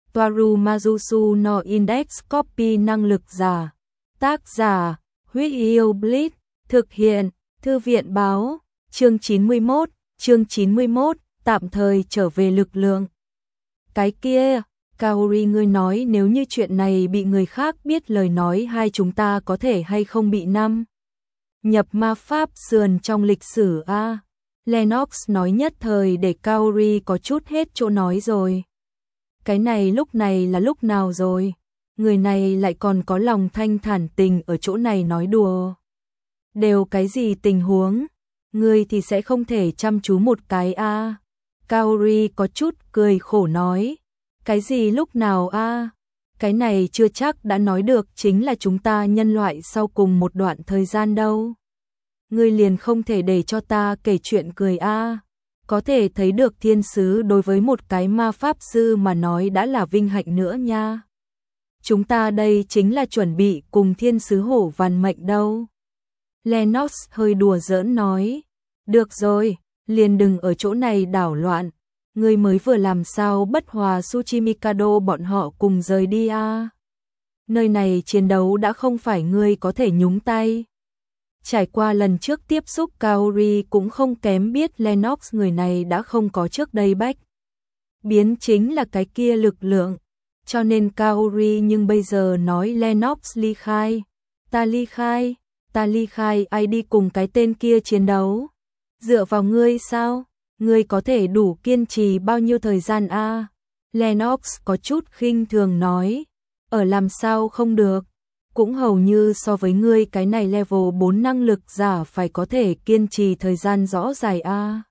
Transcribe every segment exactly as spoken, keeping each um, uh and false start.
Toaru Majusu no Index Copy năng lực giả. Tác giả, Huyết Yêu Blitz, thực hiện, Thư viện báo, chương chín mươi mốt, chương chín mươi mốt, tạm thời trở về lực lượng. Cái kia, Kaori ngươi nói nếu như chuyện này bị người khác biết lời nói hai chúng ta có thể hay không bị năm nhập ma pháp sườn trong lịch sử a. Lennox nói nhất thời để Kaori có chút hết chỗ nói rồi. Cái này lúc này là lúc nào rồi? Người này lại còn có lòng thanh thản tình ở chỗ này nói đùa. Đều cái gì tình huống? Ngươi thì sẽ không thể chăm chú một cái a. À. Kaori có chút cười khổ nói. Cái gì lúc nào a? À? Cái này chưa chắc đã nói được chính là chúng ta nhân loại sau cùng một đoạn thời gian đâu. Ngươi liền không thể để cho ta kể chuyện cười a. À. Có thể thấy được thiên sứ đối với một cái ma pháp sư mà nói đã là vinh hạnh nữa nha. Chúng ta đây chính là chuẩn bị cùng thiên sứ hổ vằn mệnh đâu. Lennox hơi đùa giỡn nói. Được rồi, liền đừng ở chỗ này đảo loạn. Ngươi mới vừa làm sao bất hòa Tsuchimikado bọn họ cùng rời đi a. Nơi này chiến đấu đã không phải ngươi có thể nhúng tay. Trải qua lần trước tiếp xúc Kaori cũng không kém biết Lennox người này đã không có trước đây bách. Biến chính là cái kia lực lượng. Cho nên Kaori nhưng bây giờ nói Lennox ly khai. Ta ly khai, ta ly khai ai đi cùng cái tên kia chiến đấu. Dựa vào ngươi sao? Ngươi có thể đủ kiên trì bao nhiêu thời gian a? À? Lennox có chút khinh thường nói. Ở làm sao không được? Cũng hầu như so với ngươi cái này level bốn năng lực giả phải có thể kiên trì thời gian rõ dài a. À?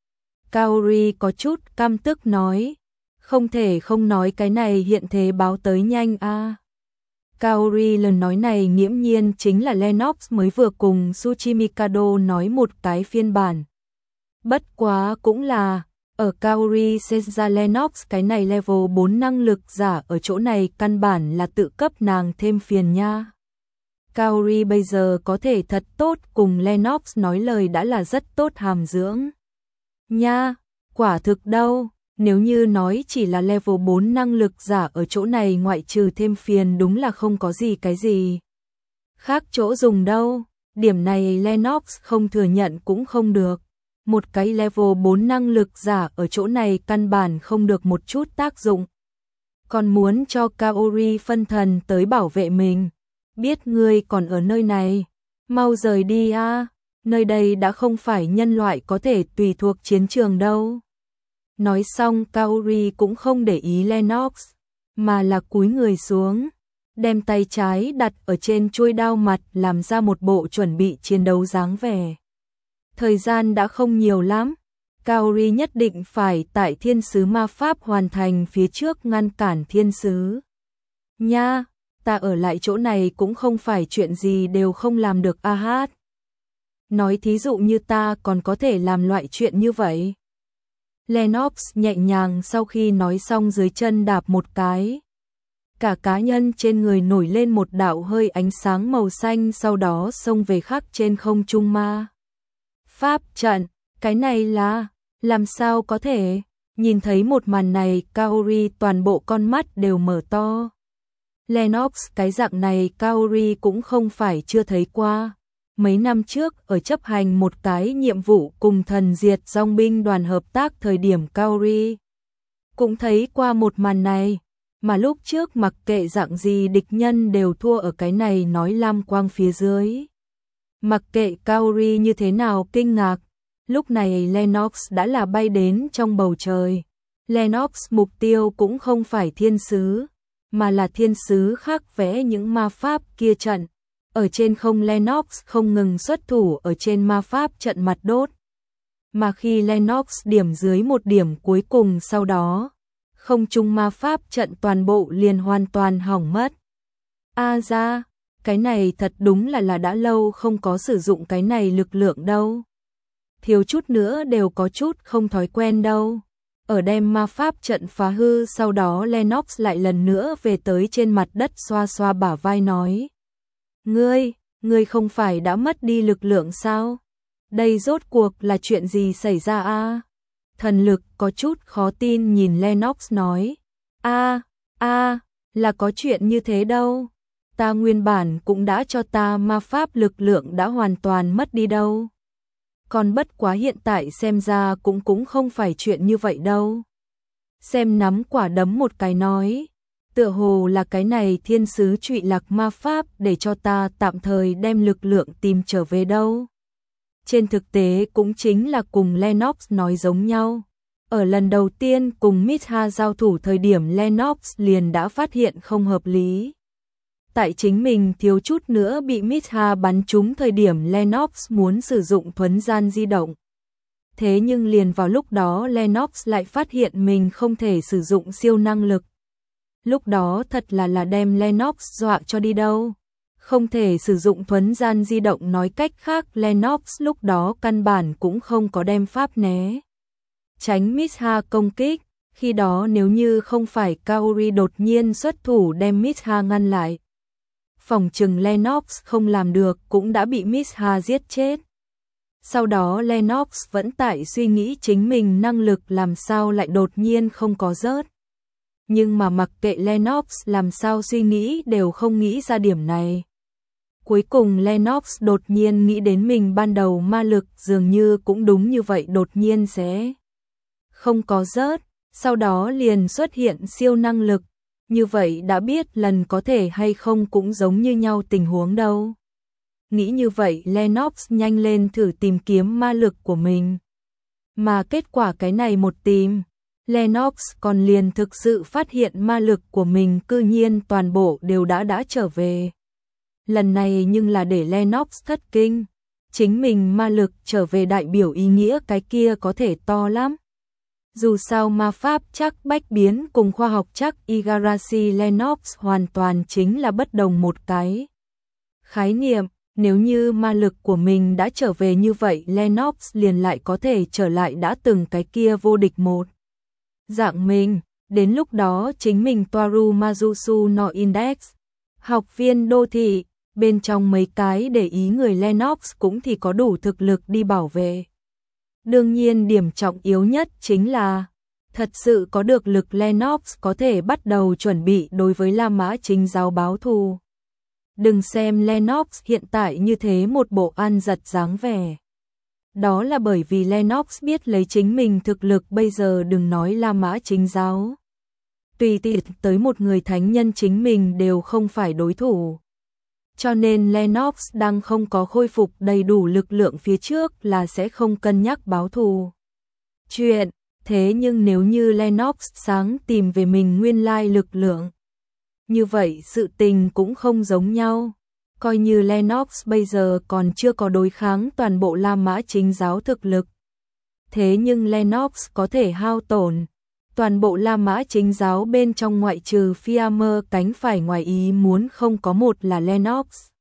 Kaori có chút căm tức nói. Không thể không nói cái này hiện thế báo tới nhanh a. À. Kaori lần nói này nghiễm nhiên chính là Lennox mới vừa cùng Tsuchimikado nói một cái phiên bản. Bất quá cũng là, ở Kaori xem ra Lennox cái này level bốn năng lực giả ở chỗ này căn bản là tự cấp nàng thêm phiền nha. Kaori bây giờ có thể thật tốt cùng Lennox nói lời đã là rất tốt hàm dưỡng. Nha, quả thực đâu, nếu như nói chỉ là level bốn năng lực giả ở chỗ này ngoại trừ thêm phiền đúng là không có gì cái gì khác chỗ dùng đâu, điểm này Lennox không thừa nhận cũng không được. Một cái level bốn năng lực giả ở chỗ này căn bản không được một chút tác dụng. Còn muốn cho Kaori phân thần tới bảo vệ mình. Biết ngươi còn ở nơi này. Mau rời đi a. À. Nơi đây đã không phải nhân loại có thể tùy thuộc chiến trường đâu. Nói xong Kaori cũng không để ý Lennox. Mà là cúi người xuống. Đem tay trái đặt ở trên chuôi đao mặt làm ra một bộ chuẩn bị chiến đấu dáng vẻ. Thời gian đã không nhiều lắm, Kaori nhất định phải tại thiên sứ ma pháp hoàn thành phía trước ngăn cản thiên sứ. Nha, ta ở lại chỗ này cũng không phải chuyện gì đều không làm được a hát. Nói thí dụ như ta còn có thể làm loại chuyện như vậy. Lennox nhẹ nhàng sau khi nói xong dưới chân đạp một cái. Cả cá nhân trên người nổi lên một đạo hơi ánh sáng màu xanh sau đó xông về khắc trên không trung ma pháp trận, cái này là, làm sao có thể, nhìn thấy một màn này Kaori toàn bộ con mắt đều mở to. Lennox cái dạng này Kaori cũng không phải chưa thấy qua. Mấy năm trước ở chấp hành một cái nhiệm vụ cùng thần diệt dòng binh đoàn hợp tác thời điểm Kaori cũng thấy qua một màn này, mà lúc trước mặc kệ dạng gì địch nhân đều thua ở cái này nói lam quang phía dưới. Mặc kệ Kaori như thế nào kinh ngạc, lúc này Lennox đã là bay đến trong bầu trời. Lennox mục tiêu cũng không phải thiên sứ, mà là thiên sứ khác vẽ những ma pháp kia trận. Ở trên không Lennox không ngừng xuất thủ ở trên ma pháp trận mặt đốt. Mà khi Lennox điểm dưới một điểm cuối cùng sau đó, không trung ma pháp trận toàn bộ liền hoàn toàn hỏng mất. A ra, cái này thật đúng là là đã lâu không có sử dụng cái này lực lượng đâu. Thiếu chút nữa đều có chút không thói quen đâu. Ở đem ma pháp trận phá hư sau đó Lennox lại lần nữa về tới trên mặt đất xoa xoa bả vai nói. Ngươi, ngươi không phải đã mất đi lực lượng sao? Đây rốt cuộc là chuyện gì xảy ra a? Thần lực có chút khó tin nhìn Lennox nói. A, a à, là có chuyện như thế đâu. Ta nguyên bản cũng đã cho ta ma pháp lực lượng đã hoàn toàn mất đi đâu. Còn bất quá hiện tại xem ra cũng cũng không phải chuyện như vậy đâu. Xem nắm quả đấm một cái nói, tựa hồ là cái này thiên sứ trụy lạc ma pháp để cho ta tạm thời đem lực lượng tìm trở về đâu. Trên thực tế cũng chính là cùng Lennox nói giống nhau. Ở lần đầu tiên cùng Mitha giao thủ thời điểm Lennox liền đã phát hiện không hợp lý. Tại chính mình thiếu chút nữa bị Mitha bắn trúng thời điểm Lennox muốn sử dụng thuấn gian di động. Thế nhưng liền vào lúc đó Lennox lại phát hiện mình không thể sử dụng siêu năng lực. Lúc đó thật là là đem Lennox dọa cho đi đâu. Không thể sử dụng thuấn gian di động nói cách khác Lennox lúc đó căn bản cũng không có đem pháp né. Tránh Mitha công kích, khi đó nếu như không phải Kaori đột nhiên xuất thủ đem Mitha ngăn lại. Phòng trừng Lennox không làm được cũng đã bị Mitha giết chết. Sau đó Lennox vẫn tại suy nghĩ chính mình năng lực làm sao lại đột nhiên không có rớt. Nhưng mà mặc kệ Lennox làm sao suy nghĩ đều không nghĩ ra điểm này. Cuối cùng Lennox đột nhiên nghĩ đến mình ban đầu ma lực dường như cũng đúng như vậy đột nhiên sẽ không có rớt, sau đó liền xuất hiện siêu năng lực. Như vậy đã biết lần có thể hay không cũng giống như nhau tình huống đâu. Nghĩ như vậy Lennox nhanh lên thử tìm kiếm ma lực của mình. Mà kết quả cái này một tìm, Lennox còn liền thực sự phát hiện ma lực của mình cư nhiên toàn bộ đều đã đã trở về. Lần này nhưng là để Lennox thất kinh. Chính mình ma lực trở về đại biểu ý nghĩa cái kia có thể to lắm. Dù sao ma pháp chắc bách biến cùng khoa học chắc Igarashi Lennox hoàn toàn chính là bất đồng một cái khái niệm. Nếu như ma lực của mình đã trở về như vậy Lennox liền lại có thể trở lại đã từng cái kia vô địch một dạng mình. Đến lúc đó chính mình Toaru Mazusu no Index, học viên đô thị, bên trong mấy cái để ý người Lennox cũng thì có đủ thực lực đi bảo vệ. Đương nhiên điểm trọng yếu nhất chính là thật sự có được lực Lennox có thể bắt đầu chuẩn bị đối với La Mã Chính giáo báo thù. Đừng xem Lennox hiện tại như thế một bộ ăn giật dáng vẻ. Đó là bởi vì Lennox biết lấy chính mình thực lực bây giờ đừng nói La Mã Chính giáo. Tùy tiện tới một người thánh nhân chính mình đều không phải đối thủ. Cho nên Lennox đang không có khôi phục đầy đủ lực lượng phía trước là sẽ không cân nhắc báo thù. Chuyện, thế nhưng nếu như Lennox sáng tìm về mình nguyên lai lực lượng, như vậy sự tình cũng không giống nhau. Coi như Lennox bây giờ còn chưa có đối kháng toàn bộ La Mã Chính giáo thực lực. Thế nhưng Lennox có thể hao tổn toàn bộ La Mã Chính giáo bên trong ngoại trừ Fiammer cánh phải ngoài ý muốn không có một là Lennox.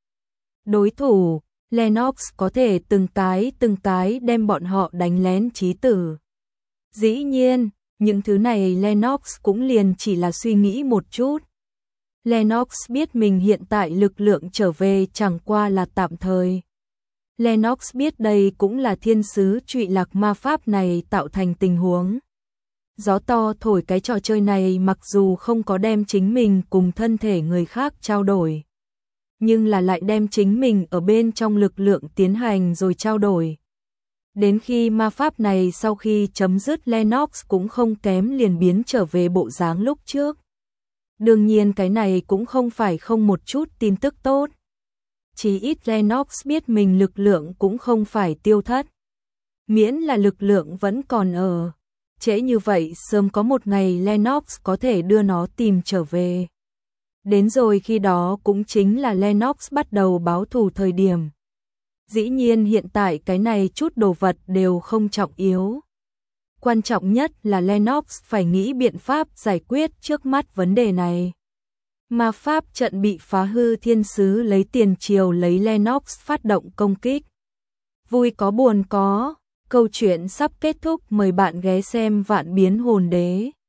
Đối thủ, Lennox có thể từng cái từng cái đem bọn họ đánh lén chí tử. Dĩ nhiên, những thứ này Lennox cũng liền chỉ là suy nghĩ một chút. Lennox biết mình hiện tại lực lượng trở về chẳng qua là tạm thời. Lennox biết đây cũng là thiên sứ trụy lạc ma pháp này tạo thành tình huống. Gió to thổi cái trò chơi này mặc dù không có đem chính mình cùng thân thể người khác trao đổi, nhưng là lại đem chính mình ở bên trong lực lượng tiến hành rồi trao đổi. Đến khi ma pháp này sau khi chấm dứt Lennox cũng không kém liền biến trở về bộ dáng lúc trước. Đương nhiên cái này cũng không phải không một chút tin tức tốt. Chỉ ít Lennox biết mình lực lượng cũng không phải tiêu thất. Miễn là lực lượng vẫn còn ở. Trễ như vậy sớm có một ngày Lennox có thể đưa nó tìm trở về. Đến rồi khi đó cũng chính là Lennox bắt đầu báo thù thời điểm. Dĩ nhiên hiện tại cái này chút đồ vật đều không trọng yếu. Quan trọng nhất là Lennox phải nghĩ biện pháp giải quyết trước mắt vấn đề này. Ma pháp trận bị phá hư thiên sứ lấy tiền triều lấy Lennox phát động công kích. Vui có buồn có, câu chuyện sắp kết thúc mời bạn ghé xem Vạn Biến Hồn Đế.